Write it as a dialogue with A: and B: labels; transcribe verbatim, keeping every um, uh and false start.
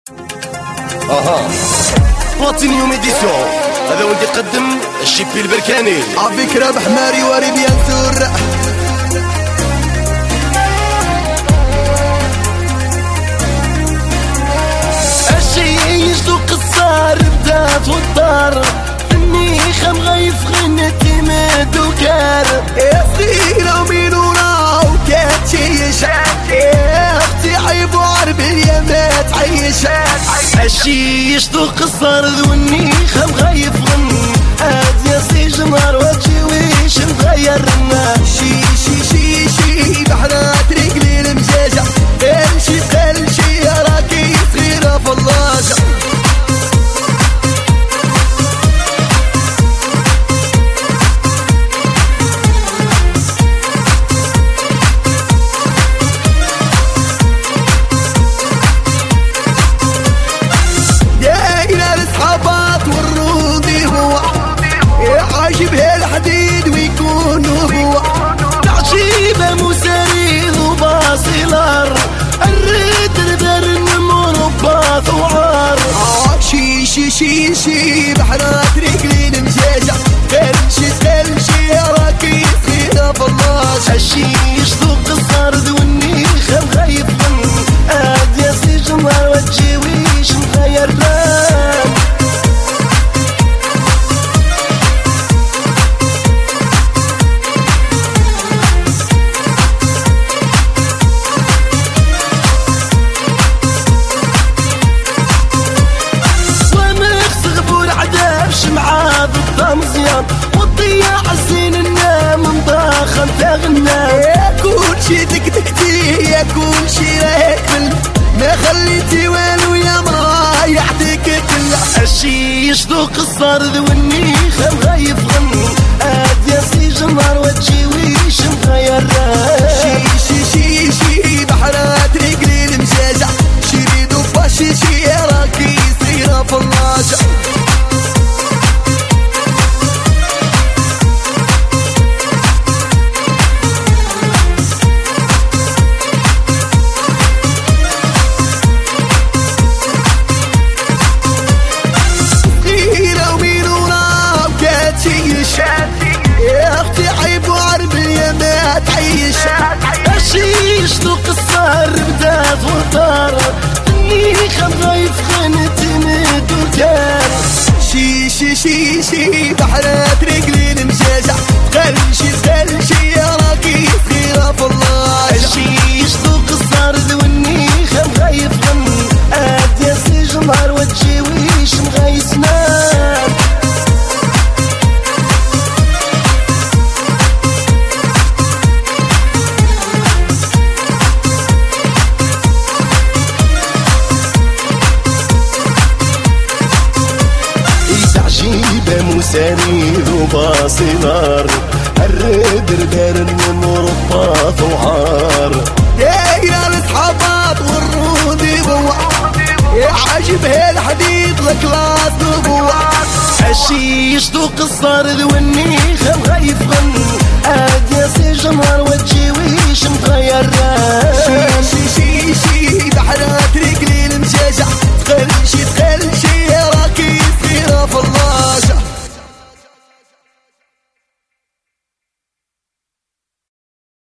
A: اها بلاتينيوم اديسيون. هذا ولدي يقدم الشيبي البركاني
B: افيك رابح ماري واري بيان سور.
C: الشي يجدو قصار بدات والدار اني خم غيف غنتي مدوكار
B: يا صغيرة ومين وراه وكاتشيش يا اختي عيب وعربي يا ما تعيش.
C: الشي يجدو قصار ذوني خم غيف غني هاد يا سيج نهار وجهي ويش مغيرنا.
B: شي شي شي شي بحرات رجلي المجاجة امشي قلشي راكي صغيرة فلاجة. عاجب هالحديد ويكون هو
C: تعجيبه مساريد وباصيلار الريد البر النمر وباث وعار.
B: شي شي شي شي بحرات رجلي المجاجة تمشي تمشي راكي صغيرة فلاجة.
C: الشي يشدو قصار ذوني خم غيب ظن هاد يا سيج نهار وجهي ويش مغير ران. شمعة ضد مزيان والضياع الزين النام مضاخم تغنى.
B: يا كل شي دكدكتي يا كل شي راكل ما خليتي والو يا ما يعطيك كله.
C: الشي يشدو قصار ذوني خم غيف غني هاد يا سيج نهار وجهي ويش مغير.
B: شي شي شي شي بحرات رجلي المجاجة شريد وباشي شي راكي صغيرة فلاجة. يا اختي عيب وعربي يا ما تعيش.
C: الشي يشدو قصار بدات وطار اني خم غيف خنتي مدوكار.
B: شي شي شي شي بحرات رجلي المجاجة خلشي خلشي راكي صغيرة فلاجة.
C: الشي يشدو قصار ذوني خم غيف غني هاد يا سيج نهار وجهي ويش مغيسنا. تعجيبه مساريد وباصيلار الرد ردار النمر وباث وعار.
B: يا يا الصحابات والرودي بوا يا عاجب هالحديد الكلاس نبوة.
C: الشي يشدو قصار ذوني خم غيف غني هاد يا سيج نهار وجهي ويش مغير.